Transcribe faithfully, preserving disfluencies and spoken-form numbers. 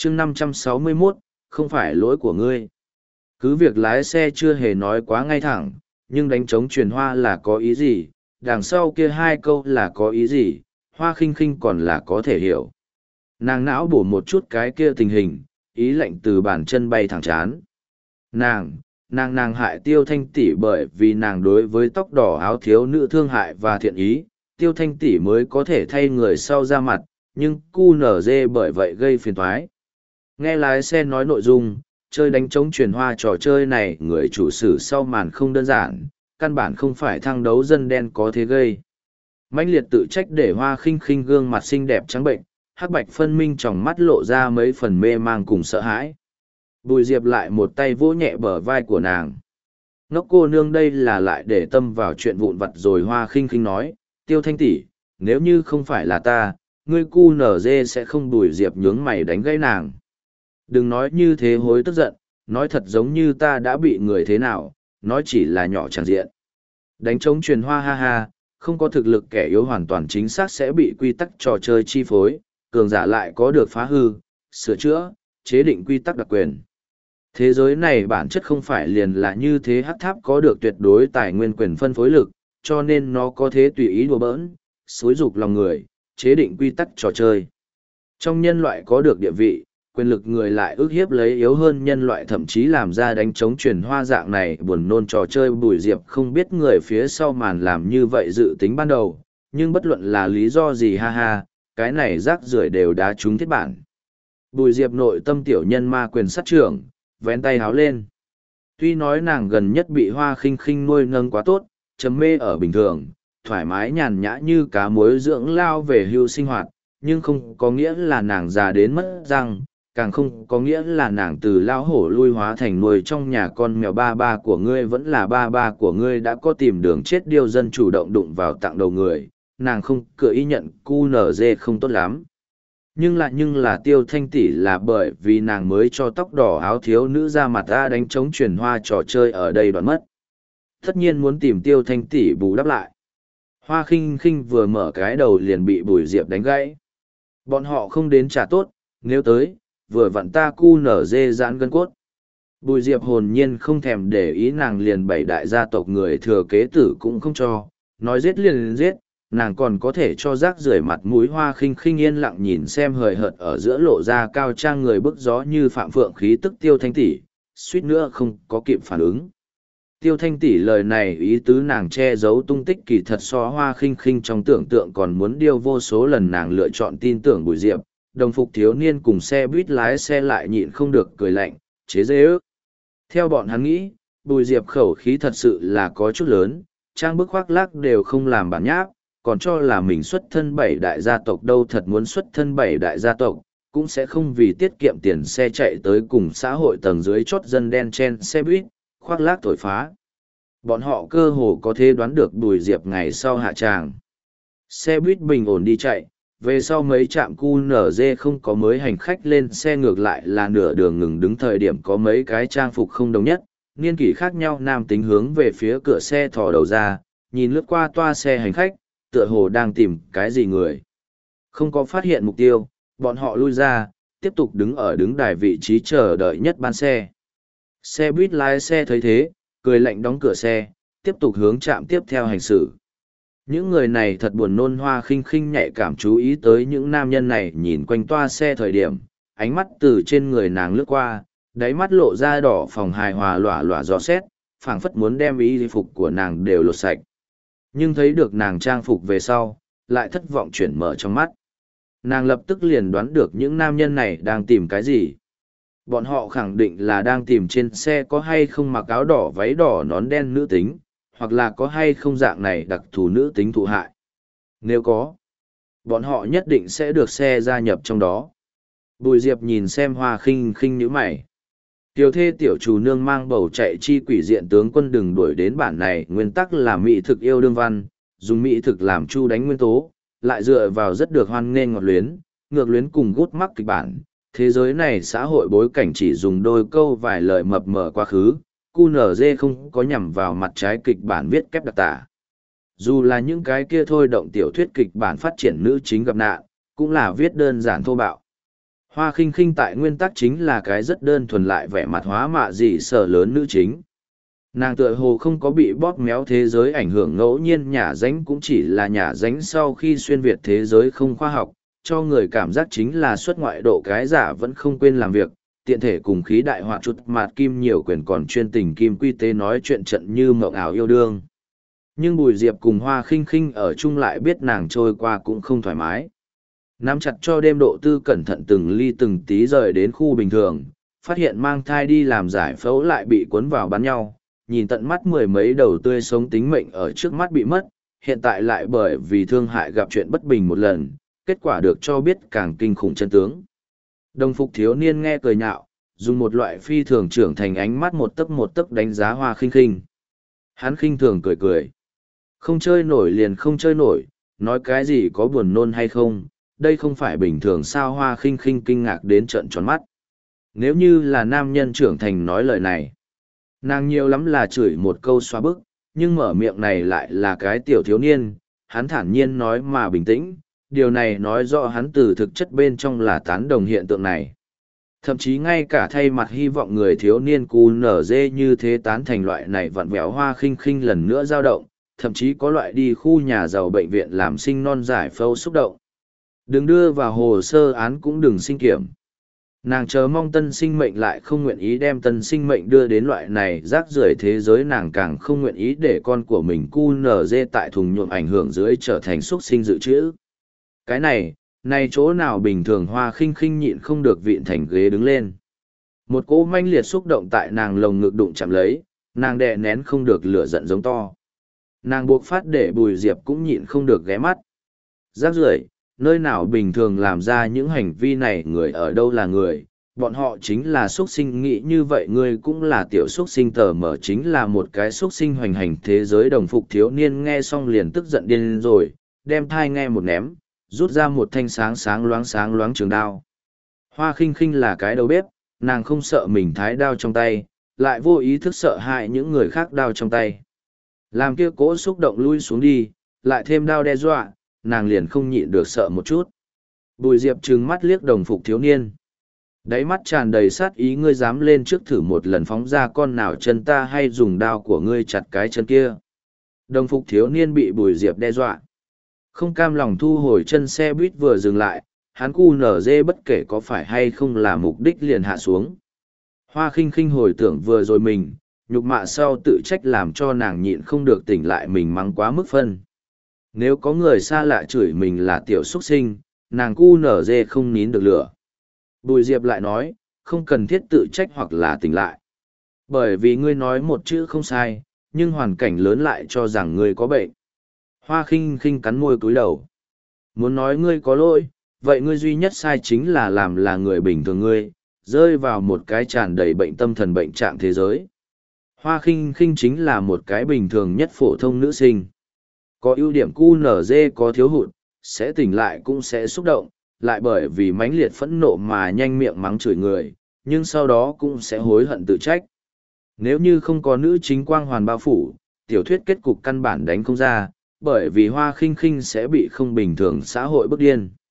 chương năm trăm sáu mươi mốt, không phải lỗi của ngươi. Cứ việc lái xe chưa hề nói quá ngay thẳng, nhưng đánh trống truyền hoa là có ý gì, đằng sau kia hai câu là có ý gì, Hoa Khinh Khinh còn là có thể hiểu. Nàng não bổ một chút cái kia tình hình, ý lệnh từ bàn chân bay thẳng chán. Nàng, nàng nàng hại Tiêu Thanh tỷ bởi vì nàng đối với tóc đỏ áo thiếu nữ thương hại và thiện ý, Tiêu Thanh tỷ mới có thể thay người sau ra mặt, nhưng cu nở dê bởi vậy gây phiền toái. Nghe lái xe nói nội dung, chơi đánh trống truyền hoa trò chơi này người chủ sử sau màn không đơn giản, căn bản không phải thăng đấu dân đen có thế gây. Mãnh liệt tự trách để Hoa Khinh Khinh gương mặt xinh đẹp trắng bệnh, hắc bạch phân minh trong mắt lộ ra mấy phần mê mang cùng sợ hãi. Bùi Diệp lại một tay vỗ nhẹ bờ vai của nàng. Ngốc cô nương đây là lại để tâm vào chuyện vụn vặt rồi. Hoa Khinh Khinh nói, Tiêu Thanh tỷ, nếu như không phải là ta, ngươi cu nở dê sẽ không. Bùi Diệp nhướng mày đánh gãy nàng. Đừng nói như thế hối tức giận, nói thật giống như ta đã bị người thế nào, nói chỉ là nhỏ tràng diện. Đánh trống truyền hoa ha ha, không có thực lực kẻ yếu hoàn toàn chính xác sẽ bị quy tắc trò chơi chi phối, cường giả lại có được phá hư, sửa chữa, chế định quy tắc đặc quyền. Thế giới này bản chất không phải liền là như thế, hắc tháp có được tuyệt đối tài nguyên quyền phân phối lực, cho nên nó có thế tùy ý đùa bỡn, xúi dục lòng người, chế định quy tắc trò chơi. Trong nhân loại có được địa vị, quyền lực người lại ức hiếp lấy yếu hơn nhân loại, thậm chí làm ra đánh trống truyền hoa dạng này buồn nôn trò chơi. Bùi Diệp không biết người phía sau màn làm như vậy dự tính ban đầu, nhưng bất luận là lý do gì ha ha, cái này rác rưởi đều đá trúng thiết bản. Bùi Diệp nội tâm tiểu nhân ma quyền sát trưởng, vén tay háo lên. Tuy nói nàng gần nhất bị Hoa Khinh Khinh nuôi nâng quá tốt, chấm mê ở bình thường, thoải mái nhàn nhã như cá muối dưỡng lao về hưu sinh hoạt, nhưng không có nghĩa là nàng già đến mất răng, càng không có nghĩa là nàng từ lao hổ lui hóa thành nuôi trong nhà con mèo. Ba ba của ngươi vẫn là ba ba của ngươi, đã có tìm đường chết điêu dân chủ động đụng vào tặng đầu người, nàng không cửa ý nhận cu nở dê không tốt lắm. Nhưng lại nhưng là Tiêu Thanh tỷ là bởi vì nàng mới cho tóc đỏ áo thiếu nữ ra mặt ra đánh trống truyền hoa trò chơi ở đây đoạn mất. Tất nhiên muốn tìm Tiêu Thanh tỷ bù đắp lại. Hoa Khinh Khinh vừa mở cái đầu liền bị Bùi Diệp đánh gãy. Bọn họ không đến trả tốt, nếu tới, vừa vặn ta cu nở dê giãn gân cốt. Bùi Diệp hồn nhiên không thèm để ý nàng, liền bảy đại gia tộc người thừa kế tử cũng không cho, nói giết liền giết, nàng còn có thể cho rác rưởi mặt mũi. Hoa Khinh Khinh yên lặng nhìn xem hời hợt ở giữa lộ ra cao trang người bức gió như Phạm Phượng khí tức Tiêu Thanh tỷ, suýt nữa không có kịp phản ứng. Tiêu Thanh tỷ lời này ý tứ nàng che giấu tung tích kỳ thật so Hoa Khinh Khinh trong tưởng tượng còn muốn điêu vô số lần. Nàng lựa chọn tin tưởng Bùi Diệp, đồng phục thiếu niên cùng xe buýt lái xe lại nhịn không được cười lạnh, chế giễu ước. Theo bọn hắn nghĩ, Bùi Diệp khẩu khí thật sự là có chút lớn, trang bức khoác lác đều không làm bản nháp, còn cho là mình xuất thân bảy đại gia tộc. Đâu thật muốn xuất thân bảy đại gia tộc, cũng sẽ không vì tiết kiệm tiền xe chạy tới cùng xã hội tầng dưới chót dân đen chen xe buýt, khoác lác thổi phá. Bọn họ cơ hồ có thể đoán được Bùi Diệp ngày sau hạ tràng. Xe buýt bình ổn đi chạy, về sau mấy trạm cu nở dê không có mới hành khách lên xe, ngược lại là nửa đường ngừng đứng thời điểm có mấy cái trang phục không đồng nhất, niên kỷ khác nhau nam tính hướng về phía cửa xe thò đầu ra, nhìn lướt qua toa xe hành khách, tựa hồ đang tìm cái gì người. Không có phát hiện mục tiêu, bọn họ lui ra, tiếp tục đứng ở đứng đài vị trí chờ đợi nhất ban xe. Xe buýt lái xe thấy thế, cười lạnh đóng cửa xe, tiếp tục hướng trạm tiếp theo hành xử. Những người này thật buồn nôn. Hoa Khinh Khinh nhạy cảm chú ý tới những nam nhân này nhìn quanh toa xe thời điểm, ánh mắt từ trên người nàng lướt qua, đáy mắt lộ ra đỏ phòng hài hòa lỏa lỏa dò xét, phảng phất muốn đem y phục của nàng đều lột sạch. Nhưng thấy được nàng trang phục về sau, lại thất vọng chuyển mở trong mắt. Nàng lập tức liền đoán được những nam nhân này đang tìm cái gì. Bọn họ khẳng định là đang tìm trên xe có hay không mặc áo đỏ váy đỏ nón đen nữ tính, hoặc là có hay không dạng này đặc thù nữ tính thụ hại. Nếu có, bọn họ nhất định sẽ được xe gia nhập trong đó. Bùi Diệp nhìn xem Hoa Khinh Khinh nhíu mày. Tiểu thê tiểu chủ nương mang bầu chạy chi quỷ diện tướng quân đừng đuổi đến bản này. Nguyên tắc là mỹ thực yêu đương văn, dùng mỹ thực làm chu đánh nguyên tố, lại dựa vào rất được hoan nghênh ngọt luyến, ngược luyến cùng gút mắc kịch bản. Thế giới này xã hội bối cảnh chỉ dùng đôi câu vài lời mập mờ quá khứ, cu nở dê không có nhằm vào mặt trái kịch bản viết kép đặc tả. Dù là những cái kia thôi động tiểu thuyết kịch bản phát triển nữ chính gặp nạn, cũng là viết đơn giản thô bạo. Hoa khinh khinh tại nguyên tắc chính là cái rất đơn thuần lại vẻ mặt hóa mạ dị sở lớn nữ chính. Nàng tựa hồ không có bị bóp méo thế giới ảnh hưởng, ngẫu nhiên nhả dánh cũng chỉ là nhả dánh sau khi xuyên việt thế giới không khoa học, cho người cảm giác chính là xuất ngoại độ cái giả vẫn không quên làm việc, tiện thể cùng khí đại họa chút mạt kim nhiều quyền còn chuyên tình kim quy tế nói chuyện trận như mộng ảo yêu đương. Nhưng Bùi Diệp cùng Hoa khinh khinh ở chung lại biết nàng trôi qua cũng không thoải mái. Nắm chặt cho đêm độ tư cẩn thận từng ly từng tí rời đến khu bình thường, phát hiện mang thai đi làm giải phẫu lại bị cuốn vào bắn nhau, nhìn tận mắt mười mấy đầu tươi sống tính mệnh ở trước mắt bị mất, hiện tại lại bởi vì thương hại gặp chuyện bất bình một lần, kết quả được cho biết càng kinh khủng chân tướng. Đồng phục thiếu niên nghe cười nhạo, dùng một loại phi thường trưởng thành ánh mắt một tấc một tấc đánh giá Hoa khinh khinh. Hắn khinh thường cười cười. Không chơi nổi liền không chơi nổi, nói cái gì có buồn nôn hay không, đây không phải bình thường sao. Hoa khinh khinh kinh ngạc đến trợn tròn mắt. Nếu như là nam nhân trưởng thành nói lời này, nàng nhiều lắm là chửi một câu xóa bức, nhưng mở miệng này lại là cái tiểu thiếu niên, hắn thản nhiên nói mà bình tĩnh, điều này nói rõ hắn từ thực chất bên trong là tán đồng hiện tượng này. Thậm chí ngay cả thay mặt hy vọng người thiếu niên cù nở dê như thế tán thành loại này vặn vẹo. Hoa khinh khinh lần nữa dao động, thậm chí có loại đi khu nhà giàu bệnh viện làm sinh non giải phẫu xúc động. Đừng đưa vào hồ sơ án cũng đừng sinh kiểm. Nàng chờ mong tân sinh mệnh lại không nguyện ý đem tân sinh mệnh đưa đến loại này rác rưởi thế giới, nàng càng không nguyện ý để con của mình cu nở dê tại thùng nhuộm ảnh hưởng dưới trở thành xuất sinh dự trữ. Cái này, này chỗ nào bình thường. Hoa khinh khinh nhịn không được vịn thành ghế đứng lên. Một cỗ manh liệt xúc động tại nàng lồng ngực đụng chạm lấy, nàng đè nén không được lửa giận giống to. Nàng buộc phát để Bùi Diệp cũng nhịn không được ghé mắt. Rác rưởi, nơi nào bình thường làm ra những hành vi này người ở đâu là người, bọn họ chính là xuất sinh. Nghĩ như vậy ngươi cũng là tiểu xuất sinh, tờ mở chính là một cái xuất sinh hoành hành thế giới. Đồng phục thiếu niên nghe xong liền tức giận điên rồi, đem thai nghe một ném, rút ra một thanh sáng sáng loáng sáng loáng trường đao. Hoa khinh khinh là cái đầu bếp, nàng không sợ mình thái đao trong tay, lại vô ý thức sợ hại những người khác đao trong tay. Làm kia cỗ xúc động lui xuống đi, lại thêm đao đe dọa, nàng liền không nhịn được sợ một chút. Bùi Diệp trừng mắt liếc đồng phục thiếu niên. Đáy mắt tràn đầy sát ý, ngươi dám lên trước thử một lần phóng ra con nào chân ta hay dùng đao của ngươi chặt cái chân kia. Đồng phục thiếu niên bị Bùi Diệp đe dọa. Không cam lòng thu hồi chân, xe buýt vừa dừng lại, hắn cu nở dê bất kể có phải hay không là mục đích liền hạ xuống. Hoa khinh khinh hồi tưởng vừa rồi mình, nhục mạ sau tự trách làm cho nàng nhịn không được tỉnh lại mình mắng quá mức phân. Nếu có người xa lạ chửi mình là tiểu xuất sinh, nàng cu nở dê không nín được lửa. Bùi Diệp lại nói, không cần thiết tự trách hoặc là tỉnh lại. Bởi vì ngươi nói một chữ không sai, nhưng hoàn cảnh lớn lại cho rằng ngươi có bệnh. Hoa khinh khinh cắn môi cúi đầu. Muốn nói ngươi có lỗi, vậy ngươi duy nhất sai chính là làm là người bình thường ngươi, rơi vào một cái tràn đầy bệnh tâm thần bệnh trạng thế giới. Hoa khinh khinh chính là một cái bình thường nhất phổ thông nữ sinh. Có ưu điểm cu nở dê có thiếu hụt, sẽ tỉnh lại cũng sẽ xúc động, lại bởi vì mãnh liệt phẫn nộ mà nhanh miệng mắng chửi người, nhưng sau đó cũng sẽ hối hận tự trách. Nếu như không có nữ chính quang hoàn bao phủ, tiểu thuyết kết cục căn bản đánh không ra, bởi vì Hoa khinh khinh sẽ bị không bình thường xã hội bức điên.